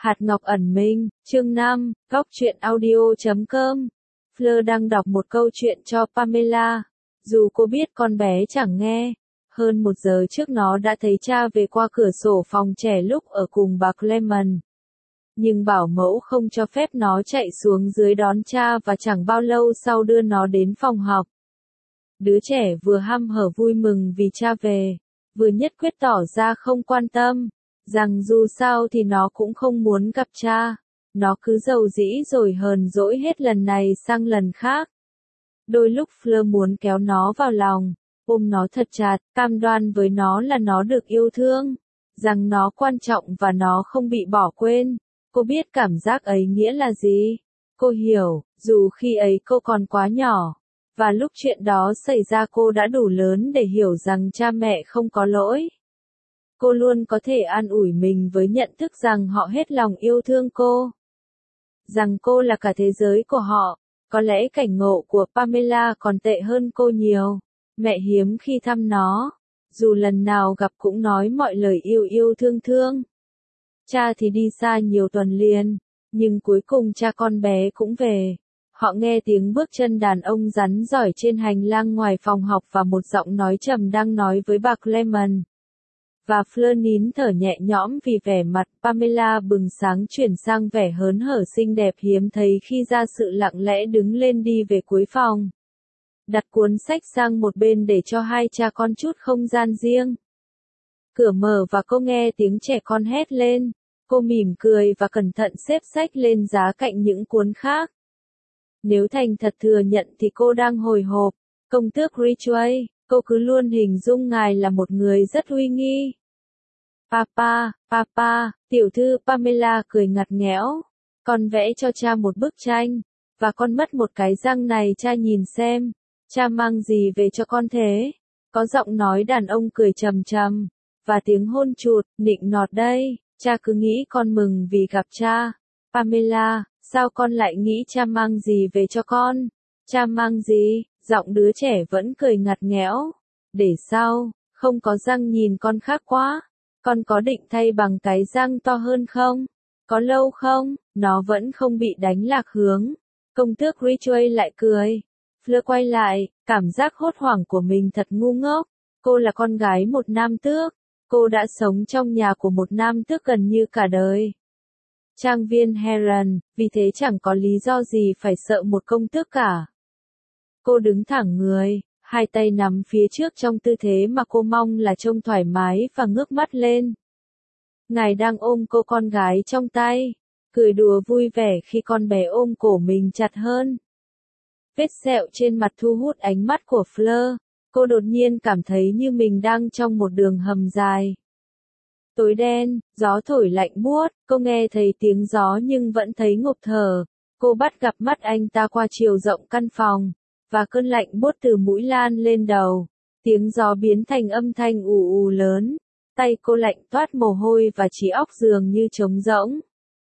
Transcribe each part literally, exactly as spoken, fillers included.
Hạt Ngọc Ẩn Minh, chương năm, góc truyện audio chấm com. Fleur đang đọc một câu chuyện cho Pamela. Dù cô biết con bé chẳng nghe. Hơn một giờ trước nó đã thấy cha về qua cửa sổ phòng trẻ lúc ở cùng bà Clement. Nhưng bảo mẫu không cho phép nó chạy xuống dưới đón cha và chẳng bao lâu sau đưa nó đến phòng học. Đứa trẻ vừa hăm hở vui mừng vì cha về, vừa nhất quyết tỏ ra không quan tâm, rằng dù sao thì nó cũng không muốn gặp cha. Nó cứ giàu dĩ rồi hờn dỗi hết lần này sang lần khác. Đôi lúc Fleur muốn kéo nó vào lòng, ôm nó thật chặt, cam đoan với nó là nó được yêu thương, rằng nó quan trọng và nó không bị bỏ quên. Cô biết cảm giác ấy nghĩa là gì. Cô hiểu, dù khi ấy cô còn quá nhỏ, và lúc chuyện đó xảy ra cô đã đủ lớn để hiểu rằng cha mẹ không có lỗi. Cô luôn có thể an ủi mình với nhận thức rằng họ hết lòng yêu thương cô. Rằng cô là cả thế giới của họ. Có lẽ cảnh ngộ của Pamela còn tệ hơn cô nhiều. Mẹ hiếm khi thăm nó. Dù lần nào gặp cũng nói mọi lời yêu yêu thương thương. Cha thì đi xa nhiều tuần liền. Nhưng cuối cùng cha con bé cũng về. Họ nghe tiếng bước chân đàn ông rắn rỏi trên hành lang ngoài phòng học và một giọng nói trầm đang nói với bà Clement. Và Fleur nín thở nhẹ nhõm vì vẻ mặt Pamela bừng sáng chuyển sang vẻ hớn hở xinh đẹp hiếm thấy khi ra sự lặng lẽ đứng lên đi về cuối phòng. Đặt cuốn sách sang một bên để cho hai cha con chút không gian riêng. Cửa mở và cô nghe tiếng trẻ con hét lên. Cô mỉm cười và cẩn thận xếp sách lên giá cạnh những cuốn khác. Nếu thành thật thừa nhận thì cô đang hồi hộp. Công tước Ridgway, cô cứ luôn hình dung ngài là một người rất uy nghi. Papa, papa, tiểu thư Pamela cười ngặt nghẽo. Con vẽ cho cha một bức tranh. Và con mất một cái răng này cha nhìn xem. Cha mang gì về cho con thế? Có giọng nói đàn ông cười trầm trầm. Và tiếng hôn chụt, nịnh nọt đây. Cha cứ nghĩ con mừng vì gặp cha. Pamela, sao con lại nghĩ cha mang gì về cho con? Cha mang gì? Giọng đứa trẻ vẫn cười ngặt nghẽo. Để sau, không có răng nhìn con khác quá. Con có định thay bằng cái răng to hơn không? Có lâu không? Nó vẫn không bị đánh lạc hướng. Công tước Ridgway lại cười. Fleur quay lại, cảm giác hốt hoảng của mình thật ngu ngốc. Cô là con gái một nam tước. Cô đã sống trong nhà của một nam tước gần như cả đời. Trang viên Heron, vì thế chẳng có lý do gì phải sợ một công tước cả. Cô đứng thẳng người, hai tay nắm phía trước trong tư thế mà cô mong là trông thoải mái và ngước mắt lên. Ngài đang ôm cô con gái trong tay, cười đùa vui vẻ khi con bé ôm cổ mình chặt hơn. Vết sẹo trên mặt thu hút ánh mắt của Fleur. Cô đột nhiên cảm thấy như mình đang trong một đường hầm dài. Tối đen, gió thổi lạnh buốt, cô nghe thấy tiếng gió nhưng vẫn thấy ngộp thở. Cô bắt gặp mắt anh ta qua chiều rộng căn phòng, và cơn lạnh buốt từ mũi lan lên đầu. Tiếng gió biến thành âm thanh ù ù lớn. Tay cô lạnh toát mồ hôi và trí óc dường như trống rỗng.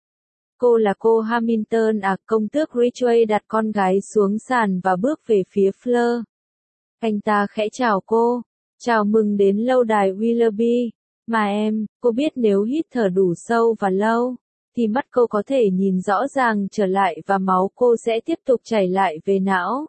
Cô là cô Hamilton à? Công tước Ridgway đặt con gái xuống sàn và bước về phía Fleur. Anh ta khẽ chào cô. Chào mừng đến lâu đài Willoughby. Mà em, cô biết nếu hít thở đủ sâu và lâu, thì mắt cô có thể nhìn rõ ràng trở lại và máu cô sẽ tiếp tục chảy lại về não.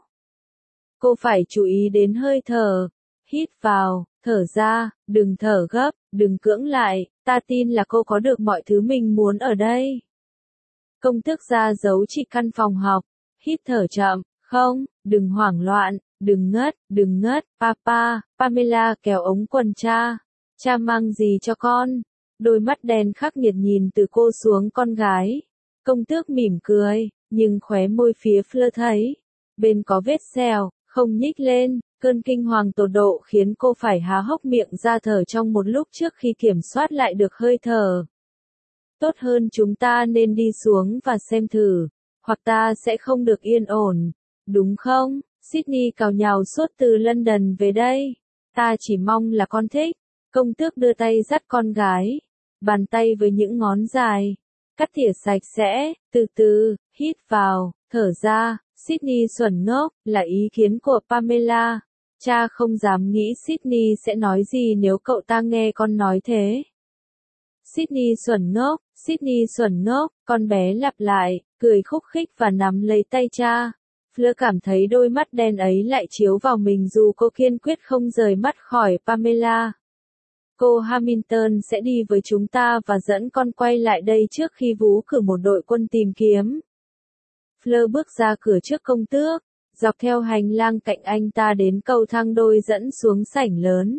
Cô phải chú ý đến hơi thở. Hít vào, thở ra, đừng thở gấp, đừng cưỡng lại, ta tin là cô có được mọi thứ mình muốn ở đây. Công tước ra dấu chỉ căn phòng học. Hít thở chậm, không, đừng hoảng loạn. Đừng ngất, đừng ngất, papa. Pamela kéo ống quần cha. Cha mang gì cho con? Đôi mắt đen khắc nghiệt nhìn từ cô xuống con gái. Công tước mỉm cười, nhưng khóe môi phía Fleur thấy. Bên có vết sẹo, không nhích lên. Cơn kinh hoàng tột độ khiến cô phải há hốc miệng ra thở trong một lúc trước khi kiểm soát lại được hơi thở. Tốt hơn chúng ta nên đi xuống và xem thử. Hoặc ta sẽ không được yên ổn. Đúng không? Sydney cào nhào suốt từ London về đây. Ta chỉ mong là con thích. Công tước đưa tay dắt con gái. Bàn tay với những ngón dài. Cắt tỉa sạch sẽ, từ từ, hít vào, thở ra. Sydney xuẩn ngốc, là ý kiến của Pamela. Cha không dám nghĩ Sydney sẽ nói gì nếu cậu ta nghe con nói thế. Sydney xuẩn ngốc, Sydney xuẩn ngốc, con bé lặp lại, cười khúc khích và nắm lấy tay cha. Fleur cảm thấy đôi mắt đen ấy lại chiếu vào mình dù cô kiên quyết không rời mắt khỏi Pamela. Cô Hamilton sẽ đi với chúng ta và dẫn con quay lại đây trước khi Vú cử một đội quân tìm kiếm. Fleur bước ra cửa trước công tước, dọc theo hành lang cạnh anh ta đến cầu thang đôi dẫn xuống sảnh lớn.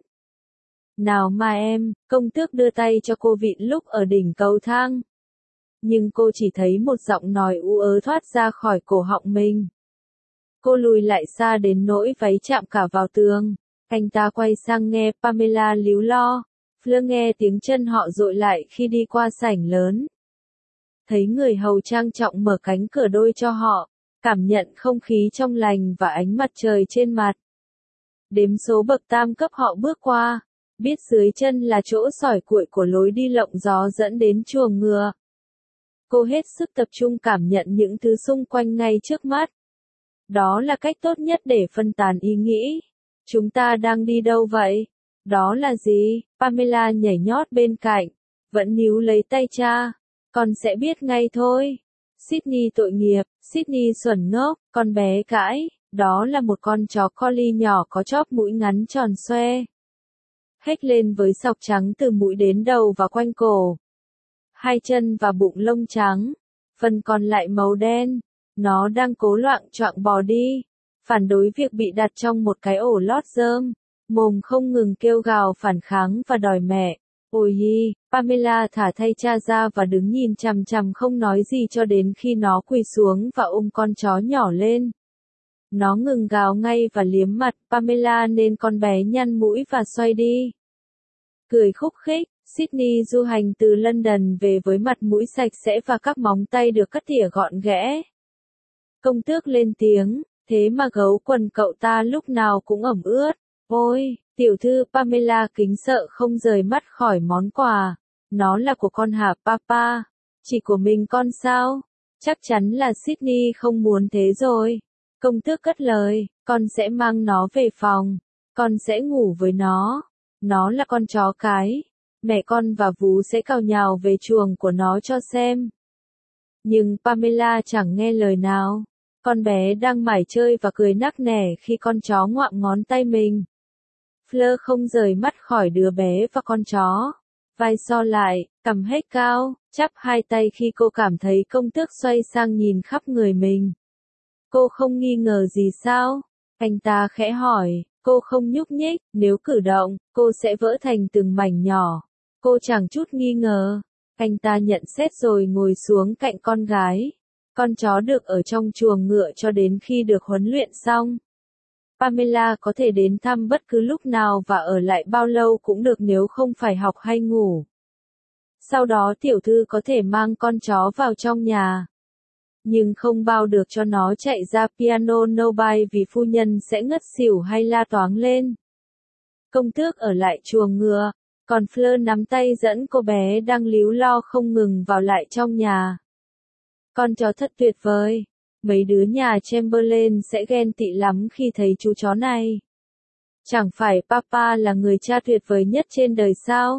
Nào mà em, công tước đưa tay cho cô vịn lúc ở đỉnh cầu thang. Nhưng cô chỉ thấy một giọng nói u ớ thoát ra khỏi cổ họng mình. Cô lùi lại xa đến nỗi váy chạm cả vào tường. Anh ta quay sang nghe Pamela líu lo. Fleur nghe tiếng chân họ dội lại khi đi qua sảnh lớn. Thấy người hầu trang trọng mở cánh cửa đôi cho họ, cảm nhận không khí trong lành và ánh mặt trời trên mặt. Đếm số bậc tam cấp họ bước qua, biết dưới chân là chỗ sỏi cuội của lối đi lộng gió dẫn đến chuồng ngựa. Cô hết sức tập trung cảm nhận những thứ xung quanh ngay trước mắt. Đó là cách tốt nhất để phân tán ý nghĩ. Chúng ta đang đi đâu vậy? Đó là gì? Pamela nhảy nhót bên cạnh, vẫn níu lấy tay cha. Con sẽ biết ngay thôi. Sydney tội nghiệp, Sydney xuẩn ngốc, con bé cãi. Đó là một con chó collie nhỏ có chóp mũi ngắn tròn xoe. Hếch lên với sọc trắng từ mũi đến đầu và quanh cổ. Hai chân và bụng lông trắng. Phần còn lại màu đen. Nó đang cố loạng choạng bò đi. Phản đối việc bị đặt trong một cái ổ lót rơm. Mồm không ngừng kêu gào phản kháng và đòi mẹ. Ôi hi, Pamela thả thay cha ra và đứng nhìn chằm chằm không nói gì cho đến khi nó quỳ xuống và ôm con chó nhỏ lên. Nó ngừng gào ngay và liếm mặt Pamela nên con bé nhăn mũi và xoay đi. Cười khúc khích, Sydney du hành từ London về với mặt mũi sạch sẽ và các móng tay được cắt tỉa gọn ghẽ. Công tước lên tiếng, thế mà gấu quần cậu ta lúc nào cũng ẩm ướt. Ôi, tiểu thư Pamela kính sợ không rời mắt khỏi món quà. Nó là của con hả papa? Chỉ của mình con sao? Chắc chắn là Sydney không muốn thế rồi. Công tước cất lời, con sẽ mang nó về phòng. Con sẽ ngủ với nó. Nó là con chó cái. Mẹ con và Vú sẽ cào nhào về chuồng của nó cho xem. Nhưng Pamela chẳng nghe lời nào. Con bé đang mải chơi và cười nắc nẻ khi con chó ngoạm ngón tay mình. Fleur không rời mắt khỏi đứa bé và con chó. Vai so lại, cằm hết cao, chắp hai tay khi cô cảm thấy công tước xoay sang nhìn khắp người mình. Cô không nghi ngờ gì sao? Anh ta khẽ hỏi, cô không nhúc nhích, nếu cử động, cô sẽ vỡ thành từng mảnh nhỏ. Cô chẳng chút nghi ngờ. Anh ta nhận xét rồi ngồi xuống cạnh con gái. Con chó được ở trong chuồng ngựa cho đến khi được huấn luyện xong. Pamela có thể đến thăm bất cứ lúc nào và ở lại bao lâu cũng được nếu không phải học hay ngủ. Sau đó tiểu thư có thể mang con chó vào trong nhà. Nhưng không bao được cho nó chạy ra piano nobody vì phu nhân sẽ ngất xỉu hay la toáng lên. Công tước ở lại chuồng ngựa, còn Fleur nắm tay dẫn cô bé đang líu lo không ngừng vào lại trong nhà. Con chó thật tuyệt vời. Mấy đứa nhà Chamberlain sẽ ghen tị lắm khi thấy chú chó này. Chẳng phải papa là người cha tuyệt vời nhất trên đời sao?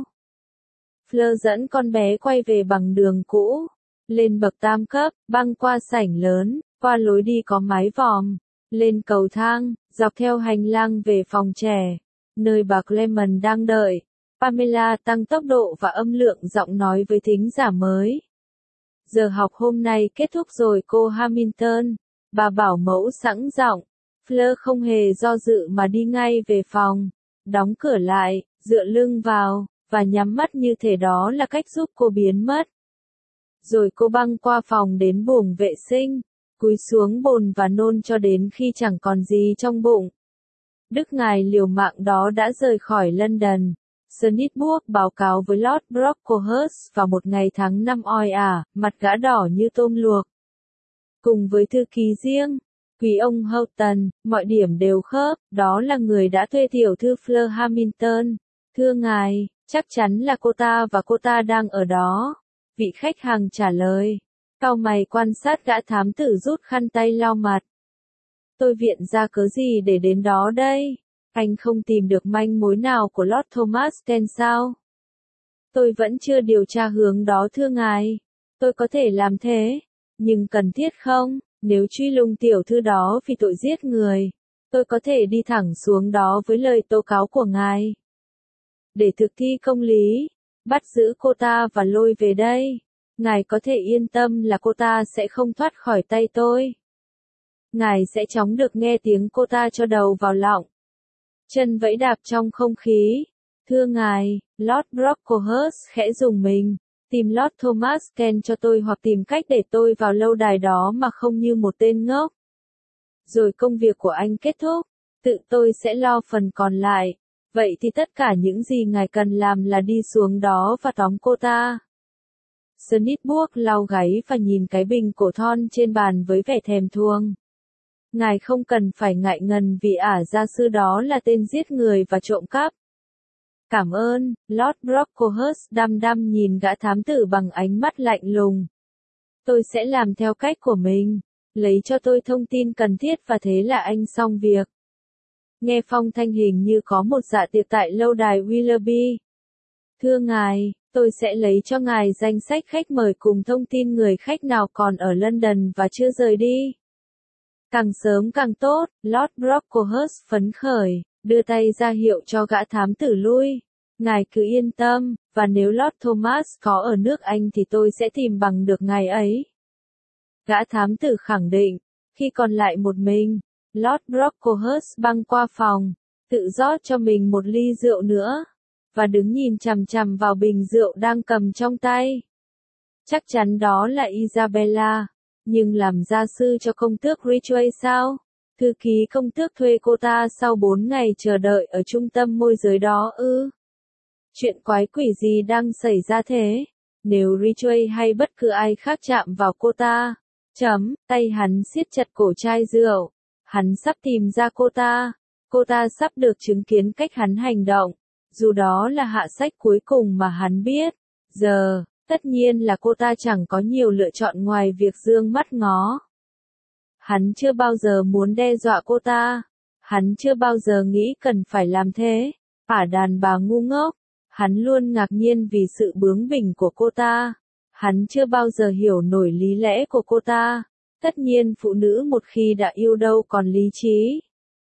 Fleur dẫn con bé quay về bằng đường cũ. Lên bậc tam cấp, băng qua sảnh lớn, qua lối đi có mái vòm. Lên cầu thang, dọc theo hành lang về phòng trẻ. Nơi bà Clement đang đợi. Pamela tăng tốc độ và âm lượng giọng nói với thính giả mới. Giờ học hôm nay kết thúc rồi cô Hamilton. Bà bảo mẫu sẵn giọng. Fleur không hề do dự mà đi ngay về phòng. Đóng cửa lại, dựa lưng vào, và nhắm mắt như thể đó là cách giúp cô biến mất. Rồi cô băng qua phòng đến buồng vệ sinh, cúi xuống bồn và nôn cho đến khi chẳng còn gì trong bụng. Đức ngài liều mạng đó đã rời khỏi London. Snitchburg báo cáo với Lord Brocklehurst vào một ngày tháng năm oi ả, mặt gã đỏ như tôm luộc. Cùng với thư ký riêng, quý ông Houghton, mọi điểm đều khớp, đó là người đã thuê tiểu thư Fleur Hamilton. Thưa ngài, chắc chắn là cô ta và cô ta đang ở đó. Vị khách hàng trả lời. Cau mày quan sát gã thám tử rút khăn tay lau mặt. Tôi viện ra cớ gì để đến đó đây? Anh không tìm được manh mối nào của Lord Thomas Ken sao? Tôi vẫn chưa điều tra hướng đó thưa ngài. Tôi có thể làm thế. Nhưng cần thiết không? Nếu truy lùng tiểu thư đó vì tội giết người, tôi có thể đi thẳng xuống đó với lời tố cáo của ngài. Để thực thi công lý, bắt giữ cô ta và lôi về đây. Ngài có thể yên tâm là cô ta sẽ không thoát khỏi tay tôi. Ngài sẽ chóng được nghe tiếng cô ta cho đầu vào lọng. Chân vẫy đạp trong không khí. Thưa ngài, Lord Brocklehurst khẽ rùng mình. Tìm Lord Thomas Kent cho tôi hoặc tìm cách để tôi vào lâu đài đó mà không như một tên ngốc. Rồi công việc của anh kết thúc, tự tôi sẽ lo phần còn lại. Vậy thì tất cả những gì ngài cần làm là đi xuống đó và tóm cô ta. Snitchburg lau gáy và nhìn cái bình cổ thon trên bàn với vẻ thèm thuồng. Ngài không cần phải ngại ngần vì ả gia sư đó là tên giết người và trộm cắp. Cảm ơn, Lord Brocklehurst đăm đăm nhìn gã thám tử bằng ánh mắt lạnh lùng. Tôi sẽ làm theo cách của mình, lấy cho tôi thông tin cần thiết và thế là anh xong việc. Nghe phong thanh hình như có một dạ tiệc tại lâu đài Willoughby. Thưa ngài, tôi sẽ lấy cho ngài danh sách khách mời cùng thông tin người khách nào còn ở London và chưa rời đi. Càng sớm càng tốt, Lord Brocklehurst phấn khởi, đưa tay ra hiệu cho gã thám tử lui. Ngài cứ yên tâm, và nếu Lord Thomas có ở nước Anh thì tôi sẽ tìm bằng được ngài ấy. Gã thám tử khẳng định, khi còn lại một mình, Lord Brocklehurst băng qua phòng, tự rót cho mình một ly rượu nữa, và đứng nhìn chằm chằm vào bình rượu đang cầm trong tay. Chắc chắn đó là Isabella, nhưng làm gia sư cho công tước Ridgway sao? Thư ký công tước thuê cô ta sau bốn ngày chờ đợi ở trung tâm môi giới đó ư? Chuyện quái quỷ gì đang xảy ra thế? Nếu Ridgway hay bất cứ ai khác chạm vào cô ta, chấm, tay hắn siết chặt cổ chai rượu. Hắn sắp tìm ra cô ta. Cô ta sắp được chứng kiến cách hắn hành động. Dù đó là hạ sách cuối cùng mà hắn biết. Giờ, tất nhiên là cô ta chẳng có nhiều lựa chọn ngoài việc dương mắt ngó. Hắn chưa bao giờ muốn đe dọa cô ta. Hắn chưa bao giờ nghĩ cần phải làm thế. Ả đàn bà ngu ngốc. Hắn luôn ngạc nhiên vì sự bướng bỉnh của cô ta. Hắn chưa bao giờ hiểu nổi lý lẽ của cô ta. Tất nhiên phụ nữ một khi đã yêu đâu còn lý trí.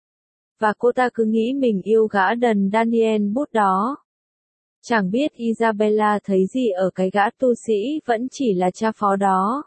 Và cô ta cứ nghĩ mình yêu gã đần Daniel Bút đó. Chẳng biết Isabella thấy gì ở cái gã tu sĩ vẫn chỉ là cha phó đó.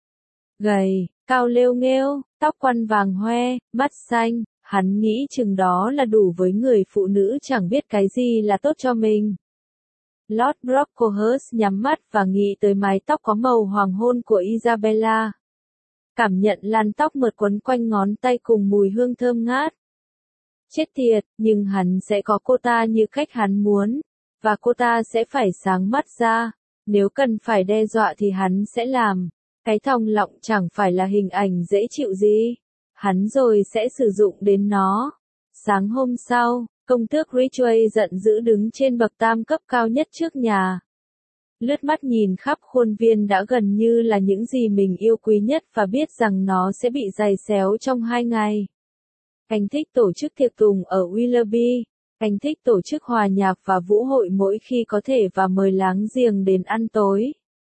Gầy, cao lêu nghêu, tóc quăn vàng hoe, mắt xanh, hắn nghĩ chừng đó là đủ với người phụ nữ chẳng biết cái gì là tốt cho mình. Lord Brocklehurst nhắm mắt và nghĩ tới mái tóc có màu hoàng hôn của Isabella. Cảm nhận làn tóc mượt quấn quanh ngón tay cùng mùi hương thơm ngát. Chết tiệt, nhưng hắn sẽ có cô ta như cách hắn muốn, và cô ta sẽ phải sáng mắt ra. Nếu cần phải đe dọa thì hắn sẽ làm. Cái thòng lọng chẳng phải là hình ảnh dễ chịu gì. Hắn rồi sẽ sử dụng đến nó. Sáng hôm sau, công tước Ridgway giận dữ đứng trên bậc tam cấp cao nhất trước nhà. Lướt mắt nhìn khắp khuôn viên đã gần như là những gì mình yêu quý nhất và biết rằng nó sẽ bị giày xéo trong hai ngày. Anh thích tổ chức tiệc tùng ở Willoughby. Anh thích tổ chức hòa nhạc và vũ hội mỗi khi có thể và mời láng giềng đến ăn tối.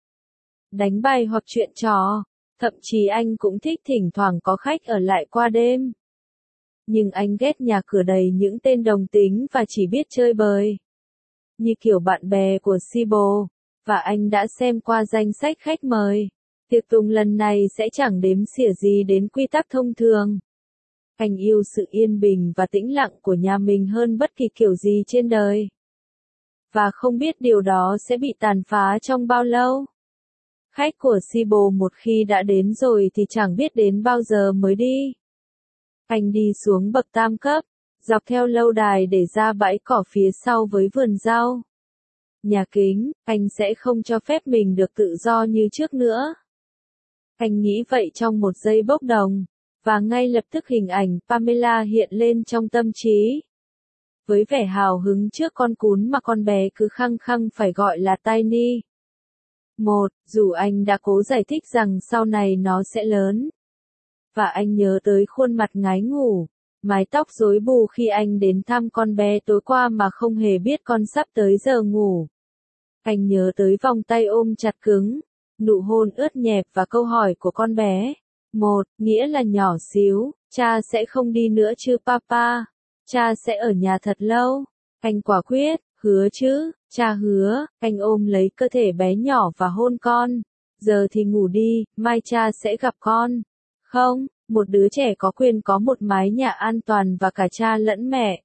Đánh bài hoặc chuyện trò. Thậm chí anh cũng thích thỉnh thoảng có khách ở lại qua đêm. Nhưng anh ghét nhà cửa đầy những tên đồng tính và chỉ biết chơi bời. Như kiểu bạn bè của Sibyl. Và anh đã xem qua danh sách khách mời. Tiệc tùng lần này sẽ chẳng đếm xỉa gì đến quy tắc thông thường. Anh yêu sự yên bình và tĩnh lặng của nhà mình hơn bất kỳ kiểu gì trên đời. Và không biết điều đó sẽ bị tàn phá trong bao lâu. Khách của Sibyl một khi đã đến rồi thì chẳng biết đến bao giờ mới đi. Anh đi xuống bậc tam cấp, dọc theo lâu đài để ra bãi cỏ phía sau với vườn rau. Nhà kính, anh sẽ không cho phép mình được tự do như trước nữa. Anh nghĩ vậy trong một giây bốc đồng, và ngay lập tức hình ảnh Pamela hiện lên trong tâm trí. Với vẻ hào hứng trước con cún mà con bé cứ khăng khăng phải gọi là Tiny. Một, dù anh đã cố giải thích rằng sau này nó sẽ lớn. Và anh nhớ tới khuôn mặt ngái ngủ, mái tóc rối bù khi anh đến thăm con bé tối qua mà không hề biết con sắp tới giờ ngủ. Anh nhớ tới vòng tay ôm chặt cứng, nụ hôn ướt nhẹp và câu hỏi của con bé. Một, nghĩa là nhỏ xíu, cha sẽ không đi nữa chứ papa? Cha sẽ ở nhà thật lâu. Anh quả quyết, hứa chứ, cha hứa. Anh ôm lấy cơ thể bé nhỏ và hôn con. Giờ thì ngủ đi, mai cha sẽ gặp con. Không, một đứa trẻ có quyền có một mái nhà an toàn và cả cha lẫn mẹ.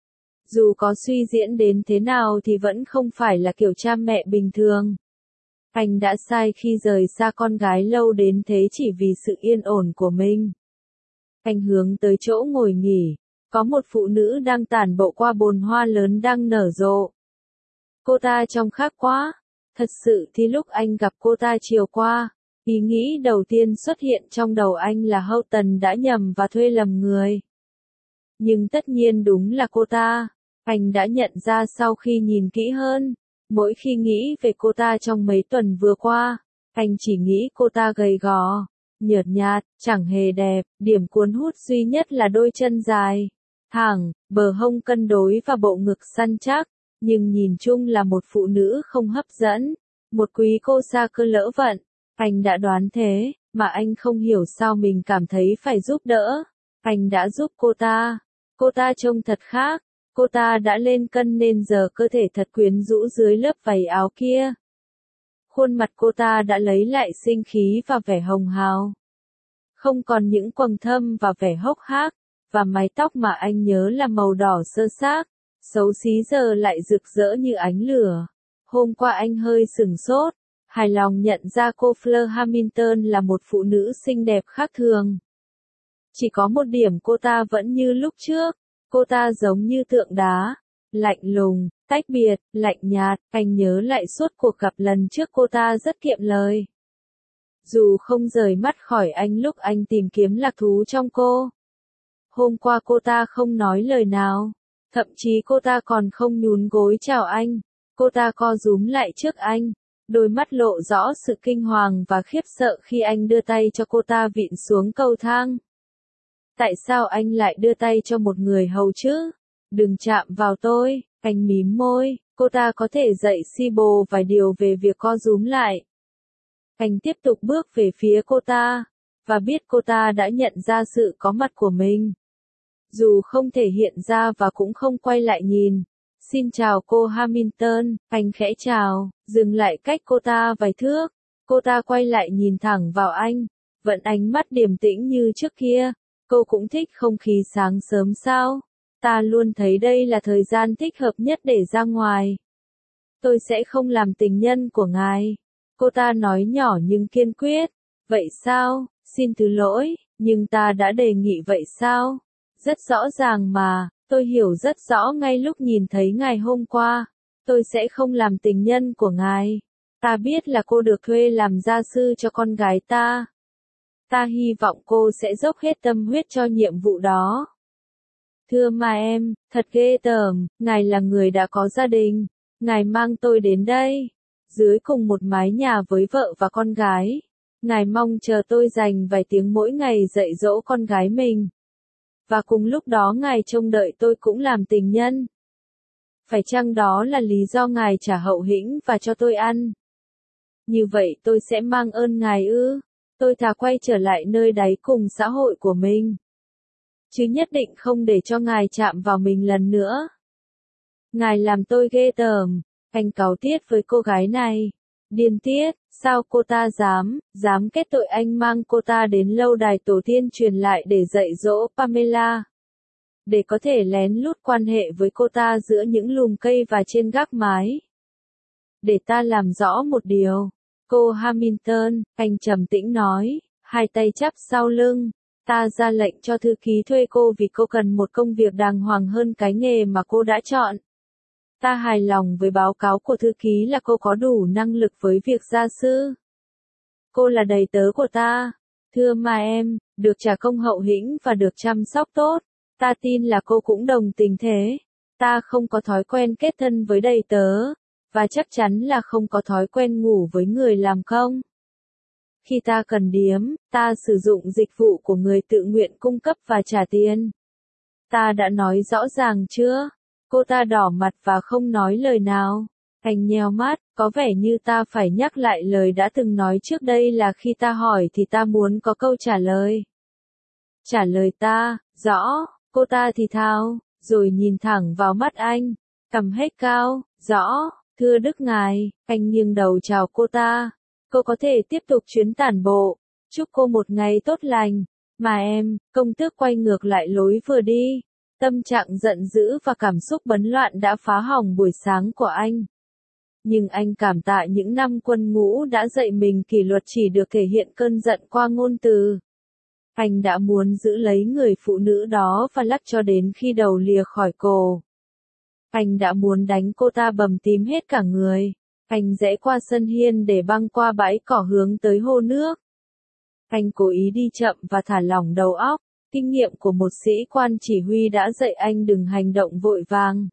Dù có suy diễn đến thế nào thì vẫn không phải là kiểu cha mẹ bình thường. Anh đã sai khi rời xa con gái lâu đến thế chỉ vì sự yên ổn của mình. Anh hướng tới chỗ ngồi nghỉ. Có một phụ nữ đang tản bộ qua bồn hoa lớn đang nở rộ. Cô ta trông khác quá. Thật sự thì lúc anh gặp cô ta chiều qua, ý nghĩ đầu tiên xuất hiện trong đầu anh là Houghton đã nhầm và thuê lầm người. Nhưng tất nhiên đúng là cô ta. Anh đã nhận ra sau khi nhìn kỹ hơn. Mỗi khi nghĩ về cô ta trong mấy tuần vừa qua, anh chỉ nghĩ cô ta gầy gò, nhợt nhạt, chẳng hề đẹp. Điểm cuốn hút duy nhất là đôi chân dài, thẳng, bờ hông cân đối và bộ ngực săn chắc. Nhưng nhìn chung là một phụ nữ không hấp dẫn. Một quý cô xa cơ lỡ vận. Anh đã đoán thế, mà anh không hiểu sao mình cảm thấy phải giúp đỡ. Anh đã giúp cô ta. Cô ta trông thật khác. Cô ta đã lên cân nên giờ cơ thể thật quyến rũ dưới lớp váy áo kia. Khuôn mặt cô ta đã lấy lại sinh khí và vẻ hồng hào. Không còn những quầng thâm và vẻ hốc hác, và mái tóc mà anh nhớ là màu đỏ sơ xác, xấu xí giờ lại rực rỡ như ánh lửa. Hôm qua anh hơi sửng sốt, hài lòng nhận ra cô Fleur Hamilton là một phụ nữ xinh đẹp khác thường. Chỉ có một điểm cô ta vẫn như lúc trước. Cô ta giống như tượng đá, lạnh lùng, tách biệt, lạnh nhạt. Anh nhớ lại suốt cuộc gặp lần trước cô ta rất kiệm lời. Dù không rời mắt khỏi anh lúc anh tìm kiếm lạc thú trong cô. Hôm qua cô ta không nói lời nào. Thậm chí cô ta còn không nhún gối chào anh. Cô ta co rúm lại trước anh. Đôi mắt lộ rõ sự kinh hoàng và khiếp sợ khi anh đưa tay cho cô ta vịn xuống cầu thang. Tại sao anh lại đưa tay cho một người hầu chứ? Đừng chạm vào tôi, anh mím môi. Cô ta có thể dạy Sibyl vài điều về việc co rúm lại. Anh tiếp tục bước về phía cô ta, và biết cô ta đã nhận ra sự có mặt của mình. Dù không thể hiện ra và cũng không quay lại nhìn. Xin chào cô Hamilton, anh khẽ chào, dừng lại cách cô ta vài thước. Cô ta quay lại nhìn thẳng vào anh, vẫn ánh mắt điềm tĩnh như trước kia. Cô cũng thích không khí sáng sớm sao? Ta luôn thấy đây là thời gian thích hợp nhất để ra ngoài. Tôi sẽ không làm tình nhân của ngài. Cô ta nói nhỏ nhưng kiên quyết. Vậy sao? Xin thứ lỗi, nhưng ta đã đề nghị vậy sao? Rất rõ ràng mà, tôi hiểu rất rõ ngay lúc nhìn thấy ngài hôm qua. Tôi sẽ không làm tình nhân của ngài. Ta biết là cô được thuê làm gia sư cho con gái ta. Ta hy vọng cô sẽ dốc hết tâm huyết cho nhiệm vụ đó. Thưa mà em, thật ghê tởm, ngài là người đã có gia đình. Ngài mang tôi đến đây, dưới cùng một mái nhà với vợ và con gái. Ngài mong chờ tôi dành vài tiếng mỗi ngày dạy dỗ con gái mình. Và cùng lúc đó ngài trông đợi tôi cũng làm tình nhân. Phải chăng đó là lý do ngài trả hậu hĩnh và cho tôi ăn? Như vậy tôi sẽ mang ơn ngài ư? Tôi thà quay trở lại nơi đáy cùng xã hội của mình. Chứ nhất định không để cho ngài chạm vào mình lần nữa. Ngài làm tôi ghê tởm. Anh cáu tiết với cô gái này. Điên tiết, sao cô ta dám, dám kết tội anh mang cô ta đến lâu đài tổ tiên truyền lại để dạy dỗ Pamela. Để có thể lén lút quan hệ với cô ta giữa những lùm cây và trên gác mái. Để ta làm rõ một điều. Cô Hamilton, anh trầm tĩnh nói, hai tay chắp sau lưng. Ta ra lệnh cho thư ký thuê cô vì cô cần một công việc đàng hoàng hơn cái nghề mà cô đã chọn. Ta hài lòng với báo cáo của thư ký là cô có đủ năng lực với việc gia sư. Cô là đầy tớ của ta. Thưa mà em, được trả công hậu hĩnh và được chăm sóc tốt. Ta tin là cô cũng đồng tình thế. Ta không có thói quen kết thân với đầy tớ. Và chắc chắn là không có thói quen ngủ với người làm công. Khi ta cần điếm, ta sử dụng dịch vụ của người tự nguyện cung cấp và trả tiền. Ta đã nói rõ ràng chưa? Cô ta đỏ mặt và không nói lời nào. Anh nheo mắt, có vẻ như ta phải nhắc lại lời đã từng nói trước đây là khi ta hỏi thì ta muốn có câu trả lời. Trả lời ta, rõ, cô ta thì thào, rồi nhìn thẳng vào mắt anh, cằm hết cao, rõ, thưa Đức Ngài, anh nghiêng đầu chào cô ta. Cô có thể tiếp tục chuyến tản bộ, chúc cô một ngày tốt lành, mà em, công tước quay ngược lại lối vừa đi. Tâm trạng giận dữ và cảm xúc bấn loạn đã phá hỏng buổi sáng của anh. Nhưng anh cảm tạ những năm quân ngũ đã dạy mình kỷ luật chỉ được thể hiện cơn giận qua ngôn từ. Anh đã muốn giữ lấy người phụ nữ đó và lắc cho đến khi đầu lìa khỏi cổ. Anh đã muốn đánh cô ta bầm tím hết cả người. Anh rẽ qua sân hiên để băng qua bãi cỏ hướng tới hồ nước. Anh cố ý đi chậm và thả lỏng đầu óc. Kinh nghiệm của một sĩ quan chỉ huy đã dạy anh đừng hành động vội vàng.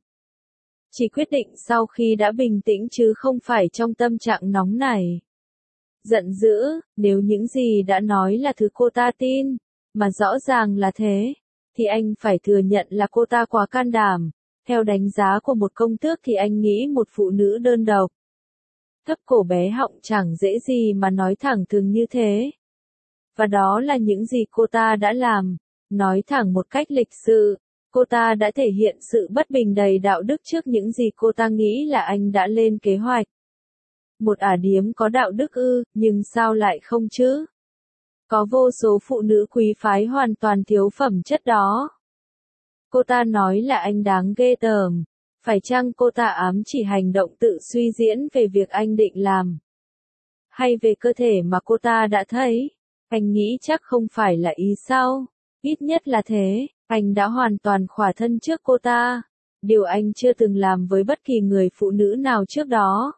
Chỉ quyết định sau khi đã bình tĩnh chứ không phải trong tâm trạng nóng nảy. Giận dữ, nếu những gì đã nói là thứ cô ta tin, mà rõ ràng là thế, thì anh phải thừa nhận là cô ta quá can đảm. Theo đánh giá của một công tước thì anh nghĩ một phụ nữ đơn độc, thấp cổ bé họng chẳng dễ gì mà nói thẳng thừng như thế. Và đó là những gì cô ta đã làm. Nói thẳng một cách lịch sự, cô ta đã thể hiện sự bất bình đầy đạo đức trước những gì cô ta nghĩ là anh đã lên kế hoạch. Một ả điếm có đạo đức ư, nhưng sao lại không chứ? Có vô số phụ nữ quý phái hoàn toàn thiếu phẩm chất đó. Cô ta nói là anh đáng ghê tởm. Phải chăng cô ta ám chỉ hành động tự suy diễn về việc anh định làm? Hay về cơ thể mà cô ta đã thấy? Anh nghĩ chắc không phải là ý sau. Ít nhất là thế, anh đã hoàn toàn khỏa thân trước cô ta. Điều anh chưa từng làm với bất kỳ người phụ nữ nào trước đó.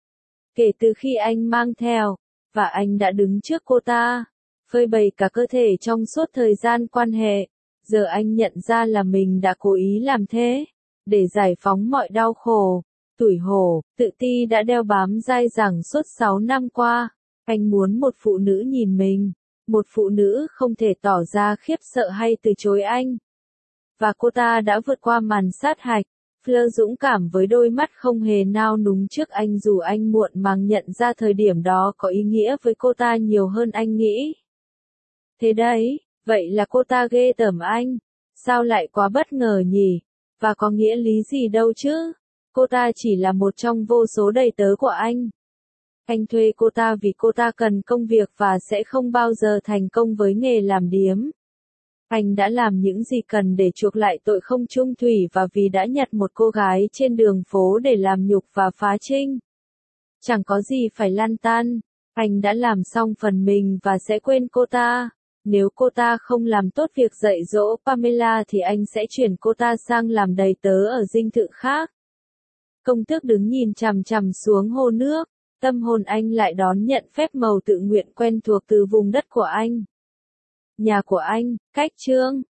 Kể từ khi anh mang theo, và anh đã đứng trước cô ta, phơi bày cả cơ thể trong suốt thời gian quan hệ, giờ anh nhận ra là mình đã cố ý làm thế, để giải phóng mọi đau khổ, tủi hổ, tự ti đã đeo bám dai dẳng suốt sáu năm qua. Anh muốn một phụ nữ nhìn mình, một phụ nữ không thể tỏ ra khiếp sợ hay từ chối anh. Và cô ta đã vượt qua màn sát hạch. Fleur dũng cảm với đôi mắt không hề nao núng trước anh dù anh muộn màng nhận ra thời điểm đó có ý nghĩa với cô ta nhiều hơn anh nghĩ. Thế đấy, vậy là cô ta ghê tởm anh. Sao lại quá bất ngờ nhỉ? Và có nghĩa lý gì đâu chứ? Cô ta chỉ là một trong vô số đầy tớ của anh. Anh thuê cô ta vì cô ta cần công việc và sẽ không bao giờ thành công với nghề làm điếm. Anh đã làm những gì cần để chuộc lại tội không trung thủy và vì đã nhặt một cô gái trên đường phố để làm nhục và phá trinh. Chẳng có gì phải lăn tăn. Anh đã làm xong phần mình và sẽ quên cô ta. Nếu cô ta không làm tốt việc dạy dỗ Pamela thì anh sẽ chuyển cô ta sang làm đầy tớ ở dinh thự khác. Công tước đứng nhìn chằm chằm xuống hồ nước. Tâm hồn anh lại đón nhận phép màu tự nguyện quen thuộc từ vùng đất của anh. Nhà của anh, cách chương